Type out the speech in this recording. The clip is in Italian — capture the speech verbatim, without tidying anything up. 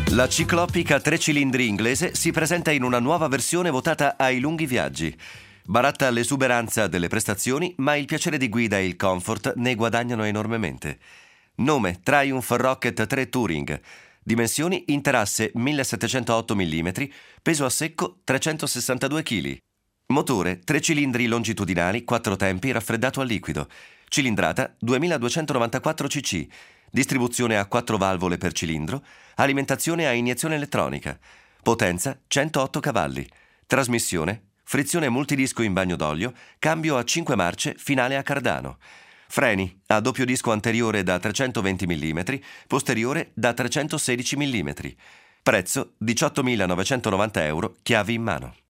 La ciclopica tre cilindri inglese si presenta in una nuova versione votata ai lunghi viaggi. Baratta l'esuberanza delle prestazioni, ma il piacere di guida e il comfort ne guadagnano enormemente. Nome: Triumph Rocket tre Touring. Dimensioni: interasse millesettecentootto millimetri, peso a secco trecentosessantadue chili. Motore: tre cilindri longitudinali, quattro tempi, raffreddato a liquido. Cilindrata: duemiladuecentonovantaquattro cc. Distribuzione a quattro valvole per cilindro. Alimentazione a iniezione elettronica. Potenza: centootto cavalli. Trasmissione: frizione multidisco in bagno d'olio, cambio a cinque marce, finale a cardano. Freni: a doppio disco anteriore da trecentoventi millimetri, posteriore da trecentosedici millimetri. Prezzo: diciottomilanovecentonovanta euro, chiavi in mano.